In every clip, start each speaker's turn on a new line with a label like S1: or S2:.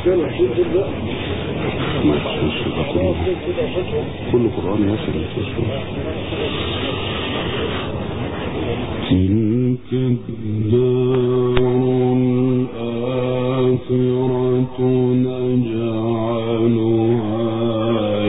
S1: ما يصلش كل قرآن يصل تلك الدار الآخرة نجعلها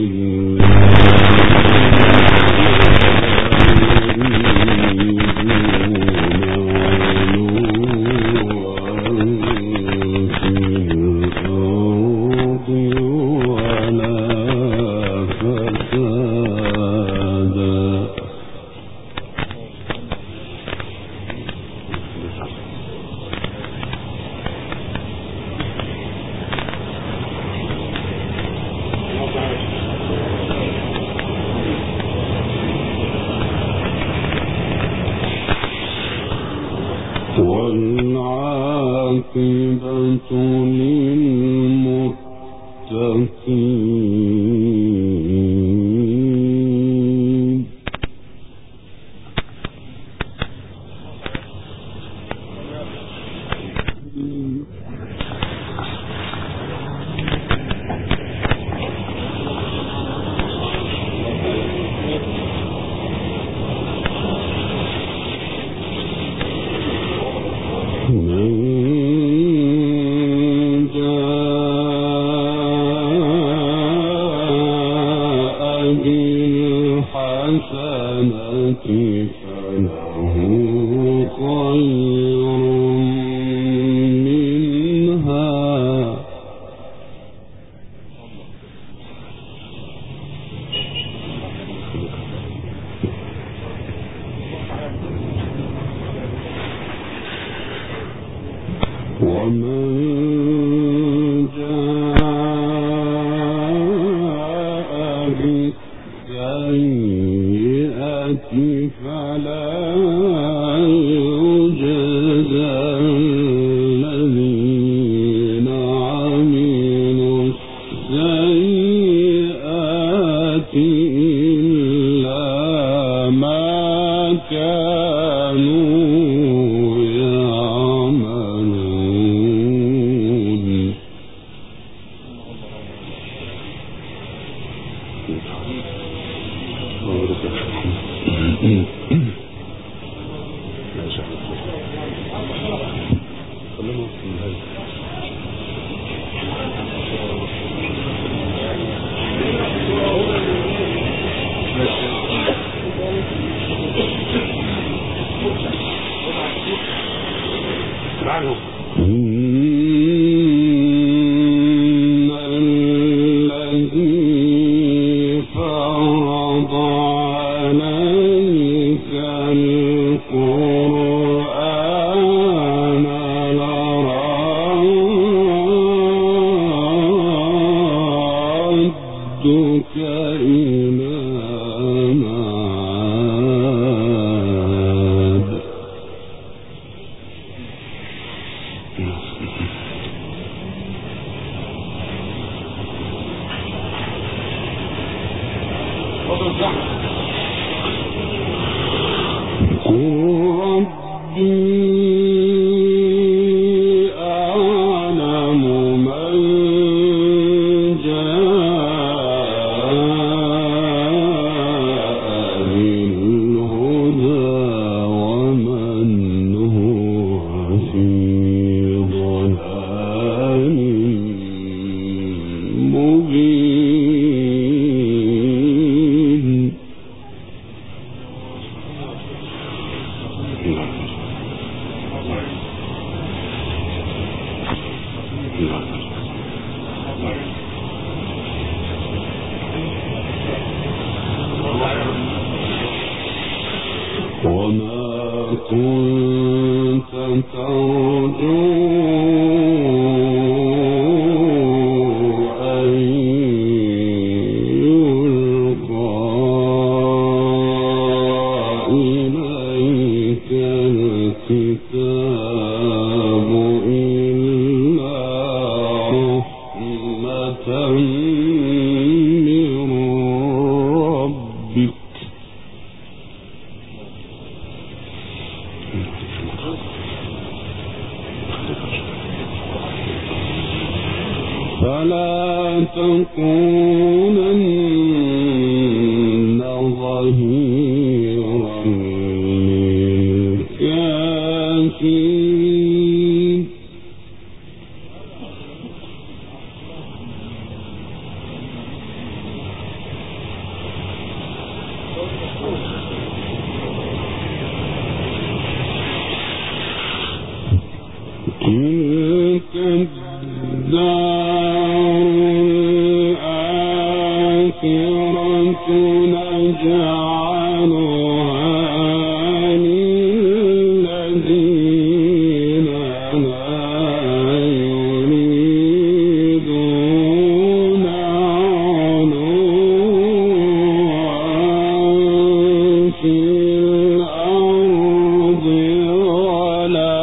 S1: والعاقبة للمتقين ومن جاء بالسيئة فلا يجزى الذين عملوا السيئات إلا ما كانوا وما كنت ترجو أن يلقى إليك الكتاب إلا رحمة من ربك فلا تكونن ظهيرا للكافرين تلك الدار الآخرة نجعلها للذين لا يريدون علوا في الأرض ولا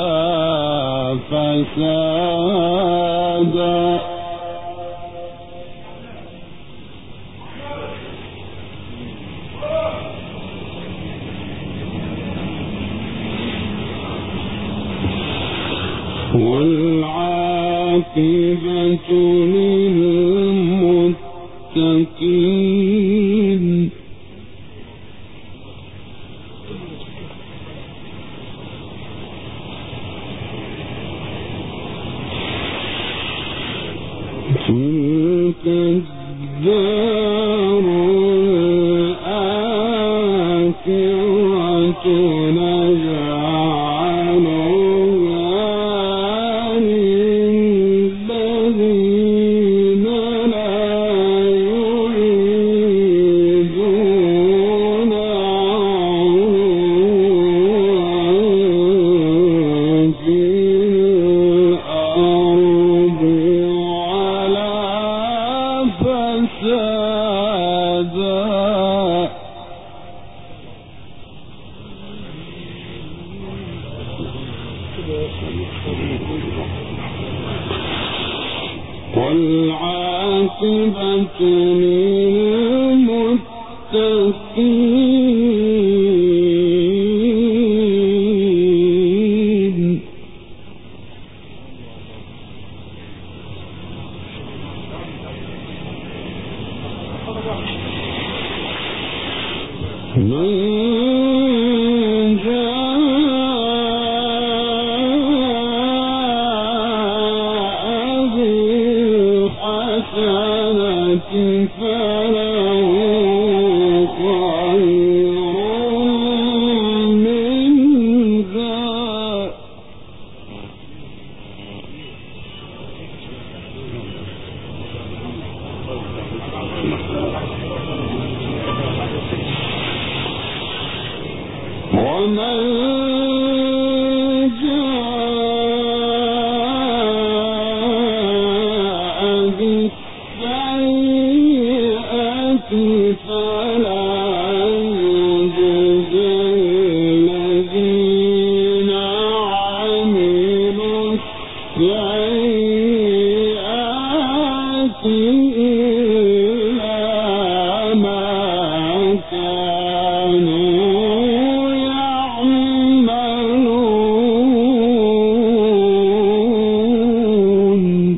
S1: فسادا والعاقبة للمتقين تلك الدار الآخرة نجعلها للذين لا يريدون علوا في الأرض ولا فسادا والعاقبة للمتقين من جاء بالحسنة فله خير منها ومن جاء بالسيئة فلا يجزى الذين عملوا السيئات إلا ما كانوا يعملون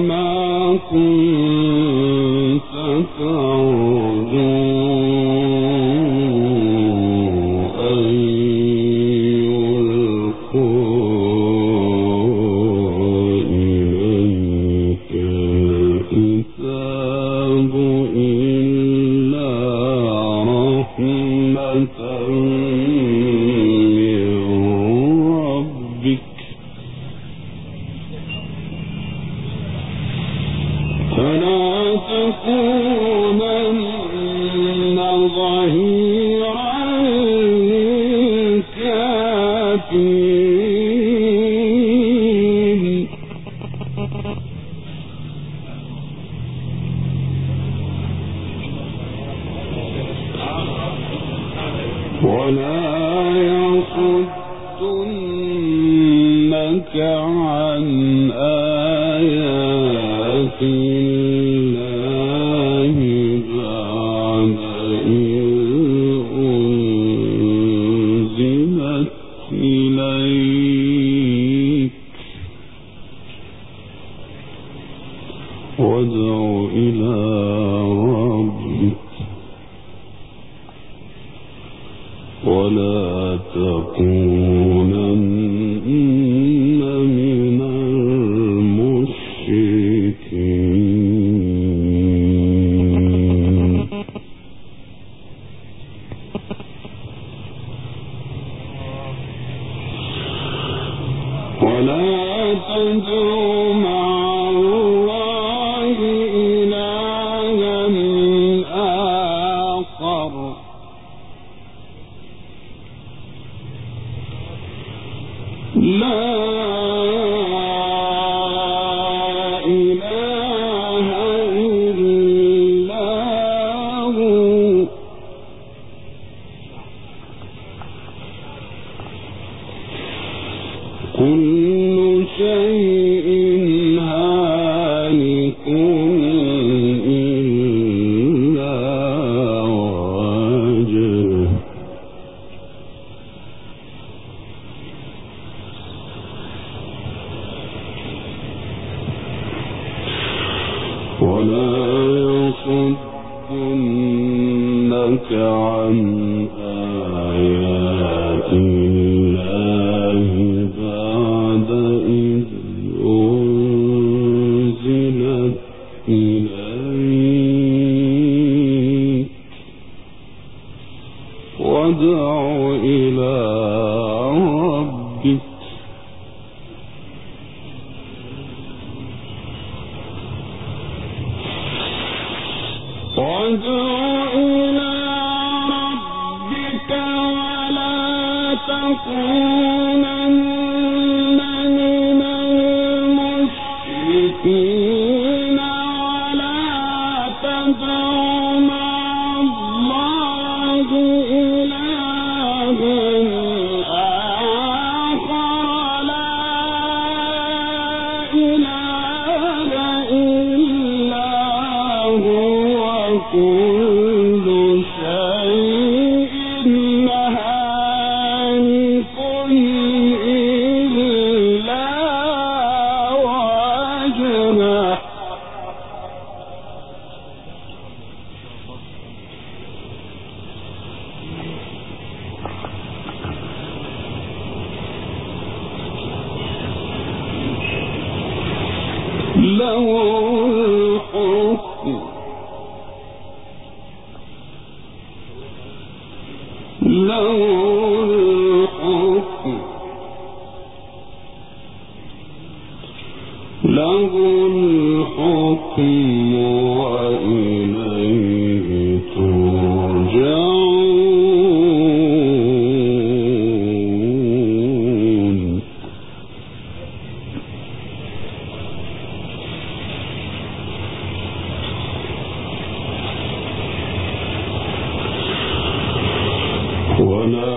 S1: وما كنت ترجو أن يلقى إليك الكتاب إلا رحمة فلا تكونن ظهيرا للكافرين ولا يصدنك عن آيات الله بعد إذ أنزلت إليك وادع إلى ربك ولا تكونن من المشركين ولا تدع مع الله إلها آخر لا إله إلا هو كل شيء هالك إلا وجهه ولا يصدنك عن آيات الله بعد إذ أنزلت إليك وادع إلى ربك ولا تكونن من المشركين ولا تدع مع الله إلها آخر لا إله إلا هو كل شيء هالك إلا وجهه له الحكم له الحكم له الحكم وإليه ترجعون ولا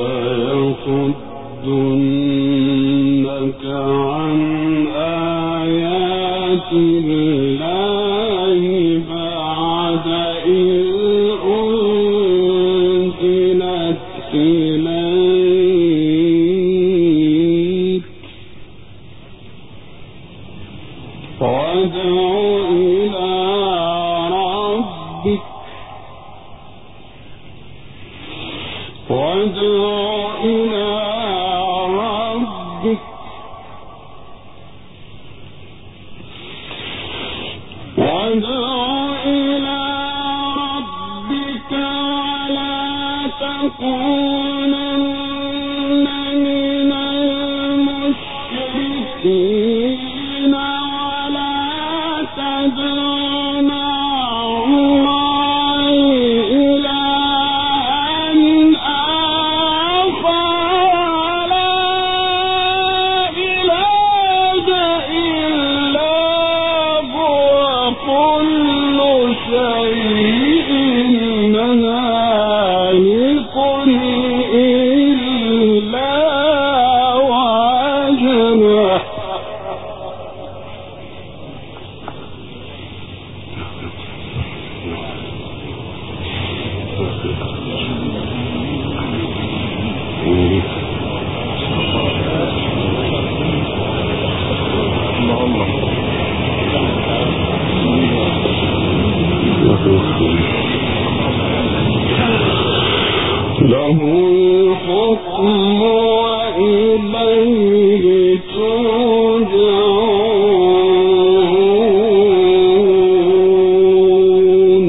S1: يصدنك عن آيات الله بعد إذ أنزلت إليك له الحكم وإليه ترجعون.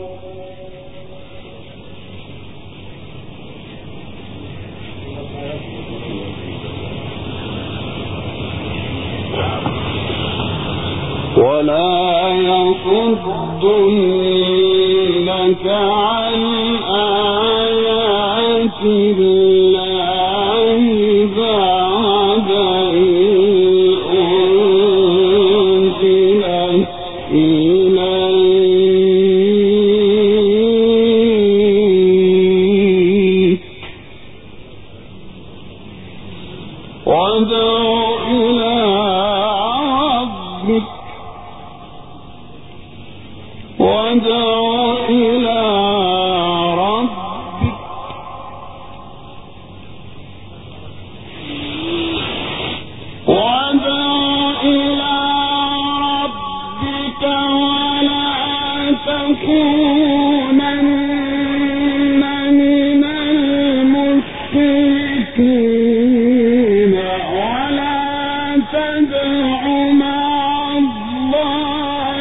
S1: ولا يصدنك عن آيات الله بعد إذ أنزلت إليك وادع إلى ربك ولا تكونن من المشركين ولا تدع مع الله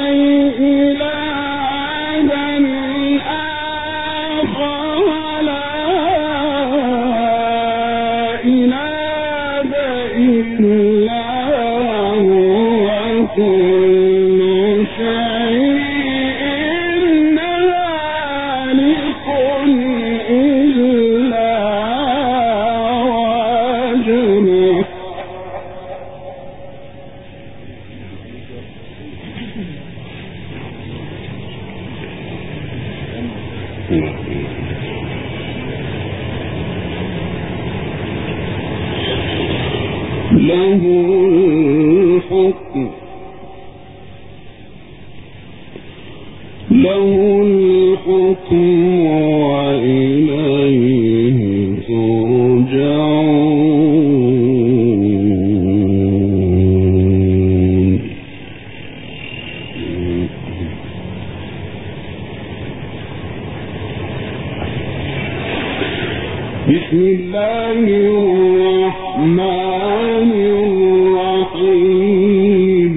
S1: إلها آخر ولا إله إلا هو كل شيء هالك إلا وجهه. له الحكم وإليه ترجعون. بسم الله الرحمن الرحيم.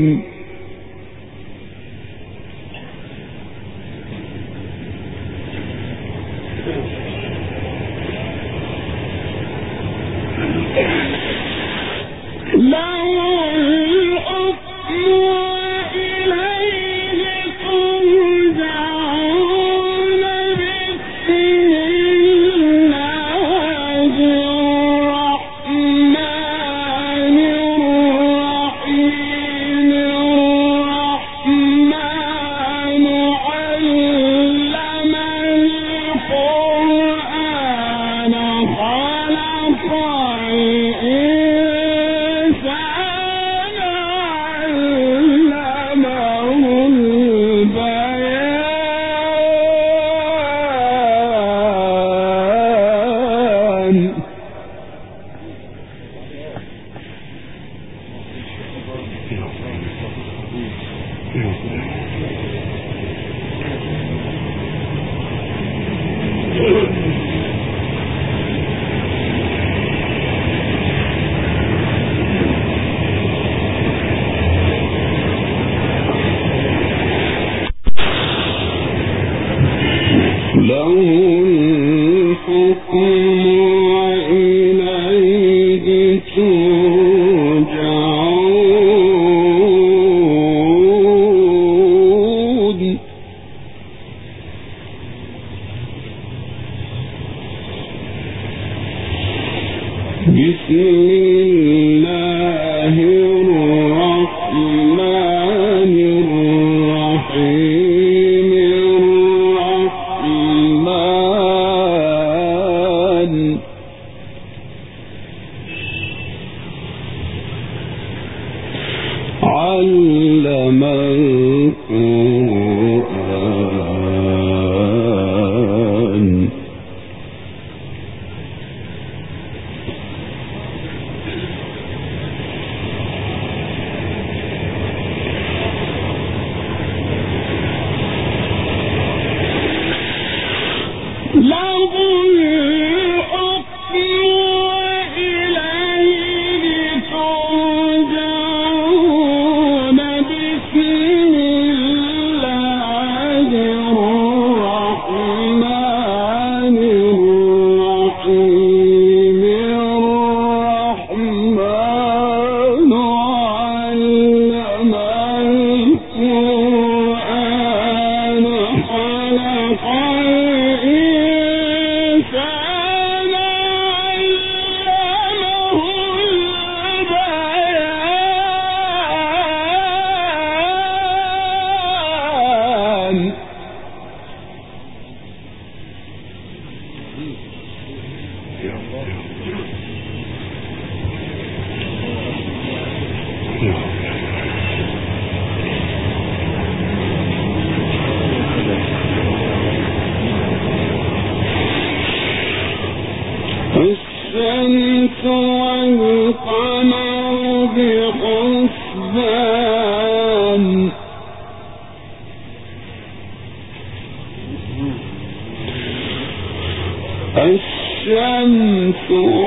S1: الشمس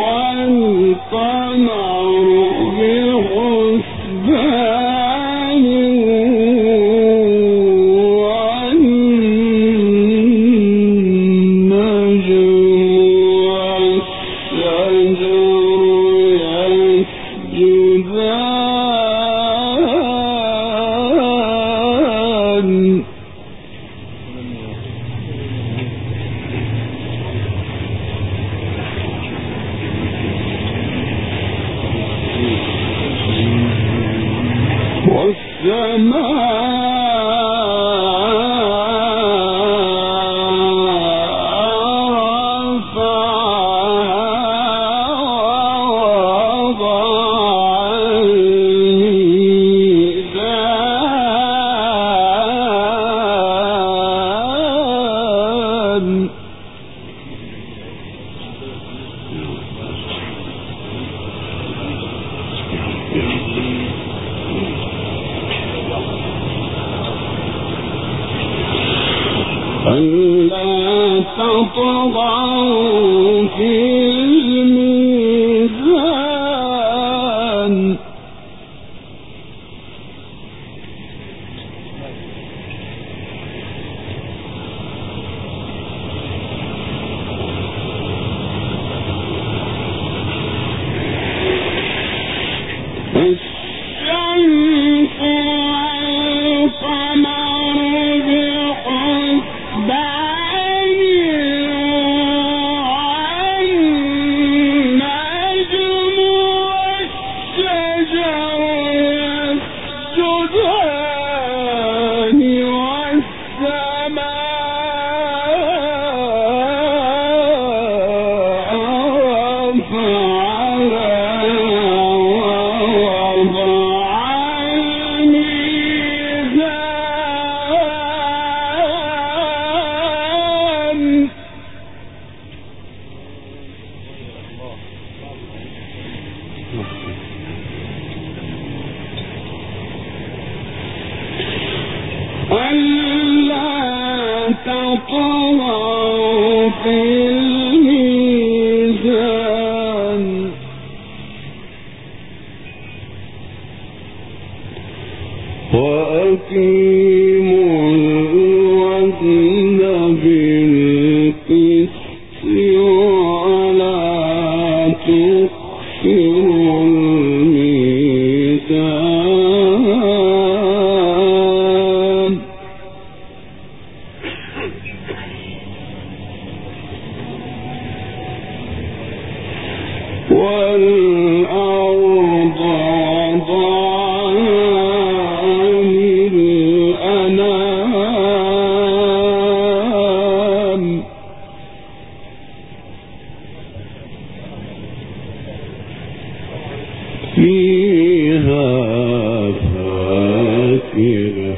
S1: والقمر بحسبان والنجم والشجر يسجدان ألا تطغوا في الميزان الشمس والقمر بحسبان ألا تطغوا في الميزان وأقيموا الوزن بالقسط ولا تخسروا الميزان والأرض وضعها للأنام فيها فاكهة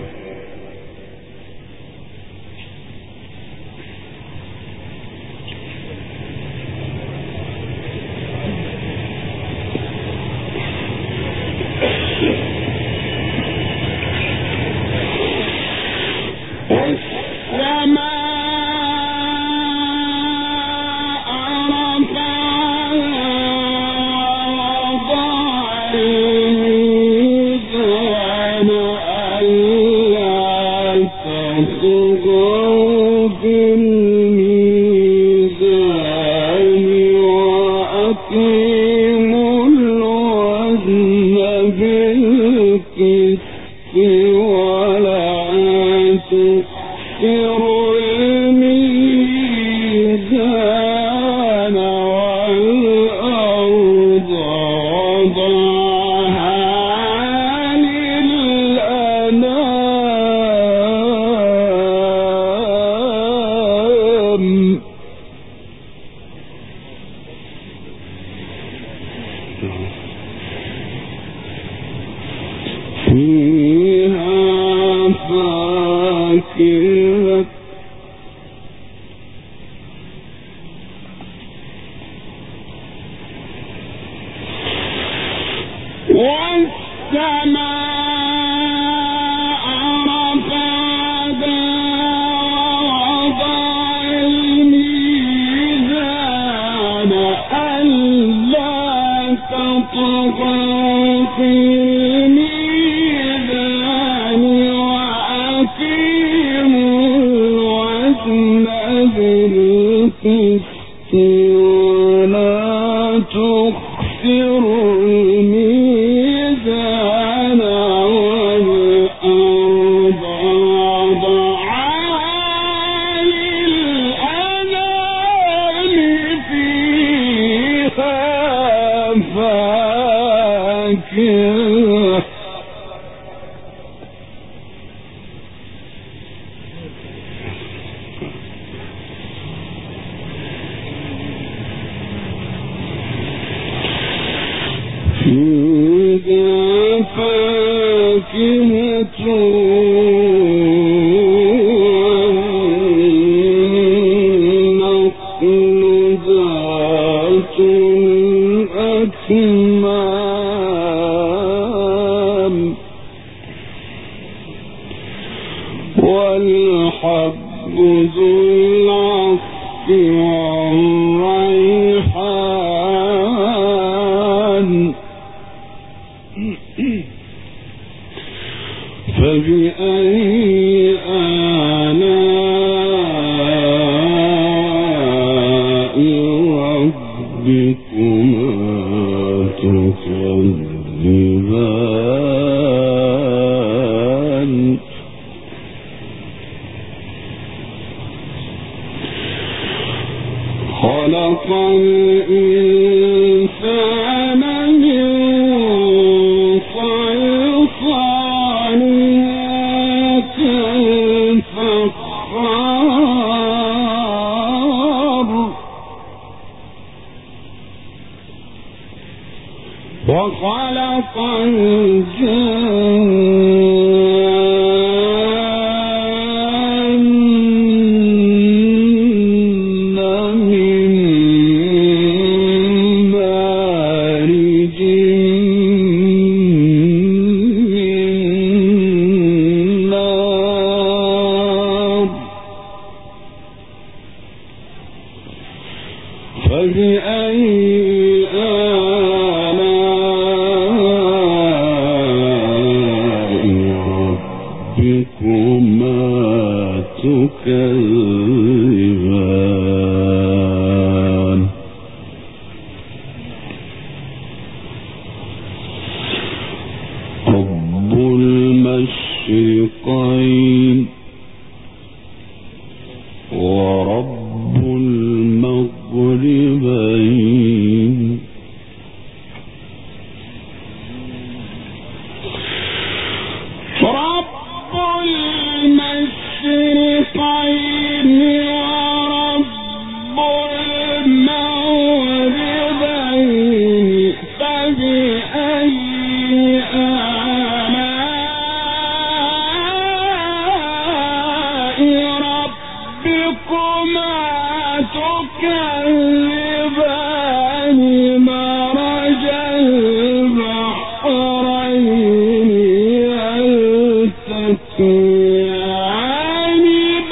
S1: والحب ذو العصف والريحان فبأي آلاء ربكما تكذبان خلق الإنسان من صلصال كالفخار وخلق الجن من تكذبان رب المشرقين ورب المغربين رب المشرقين ورب المغربين فبأي آلاء ربكما تكذبان مرج البحرين يلتقيان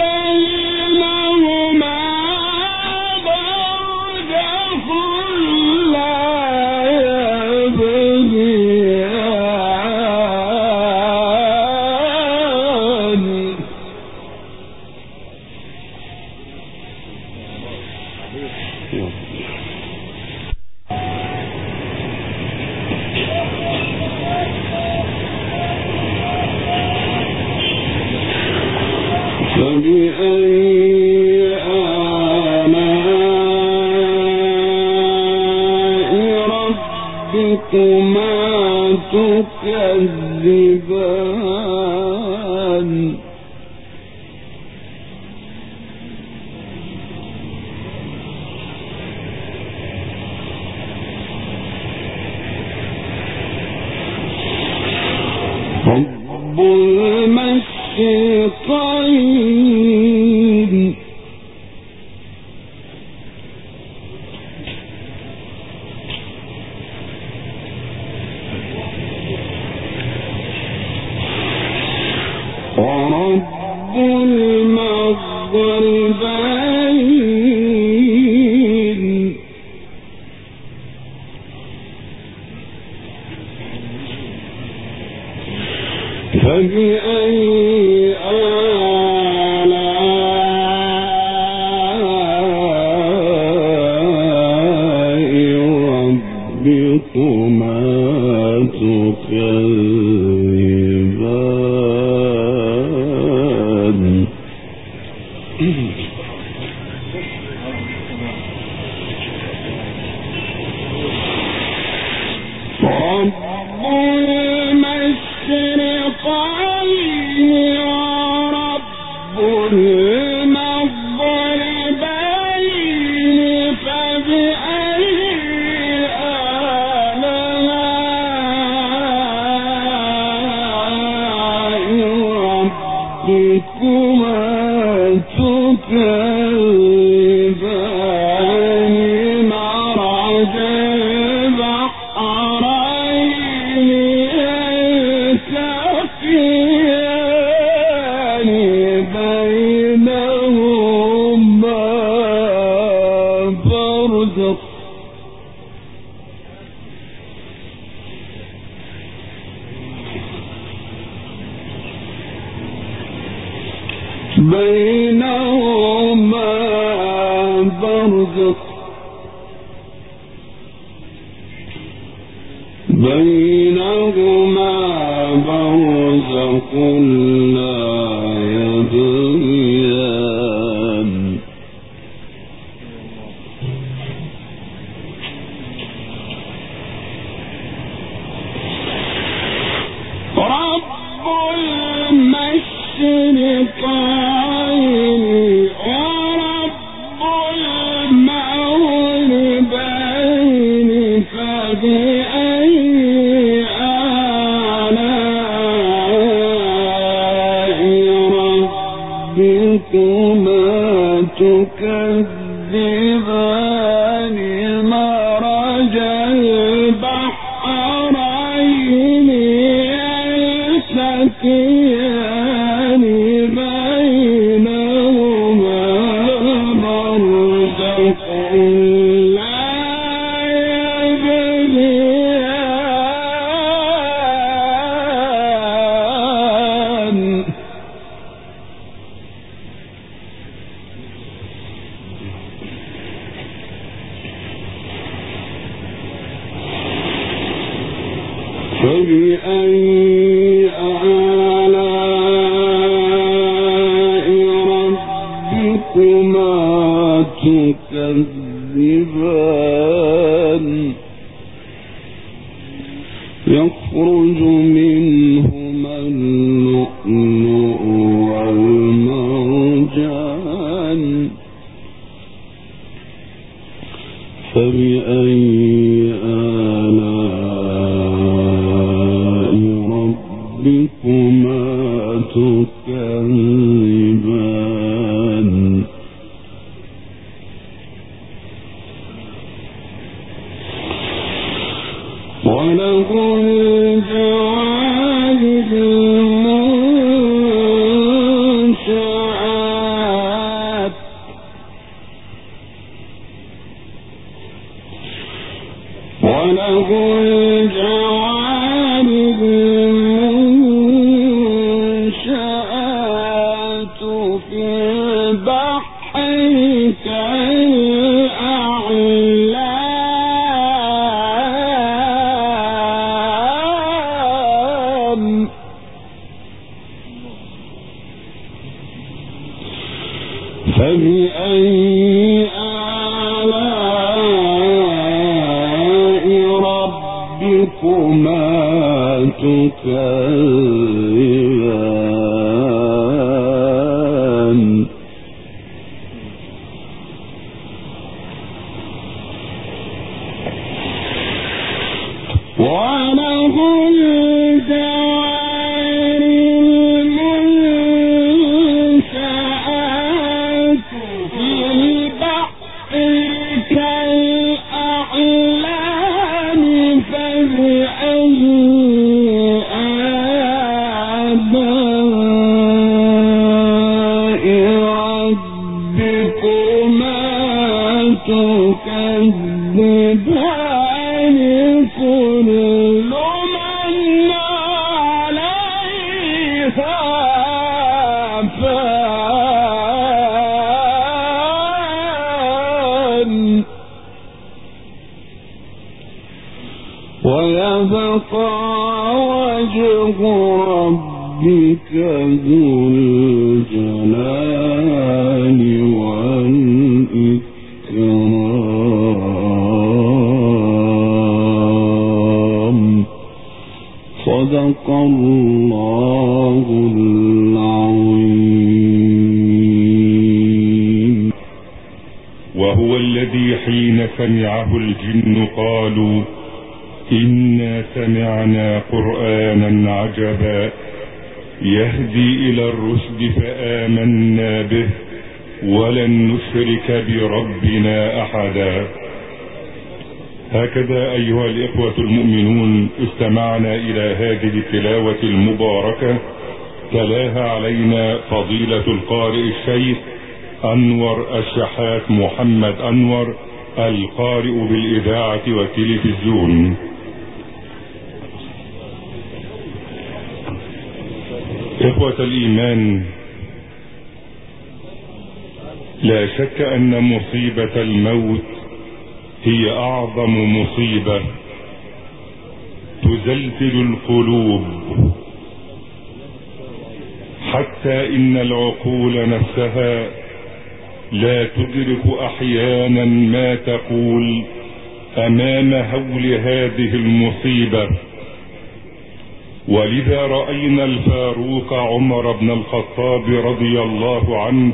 S1: بينهما برزخ لا يبغيان فبأي آلاء ربكما تكذبان رب المشرقين ورب المغربين فبأي آلاء ربكما تكذبان رب المشرقين ورب المغربين فبأي آلاء ربكما تكذبان مرج البحرين يلتقيان بينهما برزخ بينهما برزخ لا يبغيان رب المشرقين ورب المغربين فبأي آلاء ربكما تكذبان مرج البحرين يلتقيان بينهما برزخ لا يبغيان تكذبان يخرج منهما اللؤلؤ والمرجان فبأي آلاء ربكما تكذبان وله الجوار المنشآت في البحر كالأعلام فبأي آلاء ربكما تكذبان وله الجوار المنشآت في البحر كالأعلام فبأي آلاء ربكما تكذبان كل من عليها فان ويبقى وجه ربك ذو الجلال والإكرام صدق الله العظيم.
S2: وهو الذي حين سمعه الجن قالوا إنا سمعنا قرآنا عجبا يهدي إلى الرشد فآمنا به ولن نشرك بربنا أحدا. هكذا أيها الإخوة المؤمنون استمعنا إلى هذه التلاوة المباركة تلاها علينا فضيلة القارئ الشيخ أنور الشحات محمد أنور القارئ بالإذاعة والتلفزيون. إخوة الإيمان، لا شك أن مصيبة الموت هي أعظم مصيبة تزلزل القلوب، حتى إن العقول نفسها لا تدرك أحيانا ما تقول أمام هول هذه المصيبة. ولذا رأينا الفاروق عمر بن الخطاب رضي الله عنه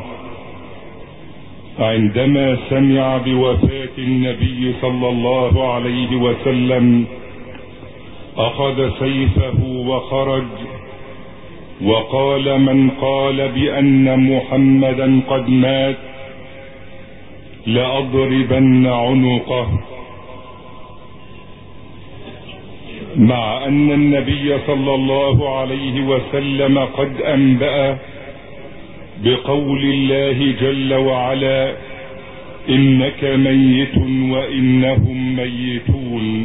S2: عندما سمع بوفاة النبي صلى الله عليه وسلم أخذ سيفه وخرج وقال: من قال بأن محمدا قد مات لأضربن عنقه. مع أن النبي صلى الله عليه وسلم قد أنبأ بقول الله جل وعلا: إنك ميت وإنهم ميتون.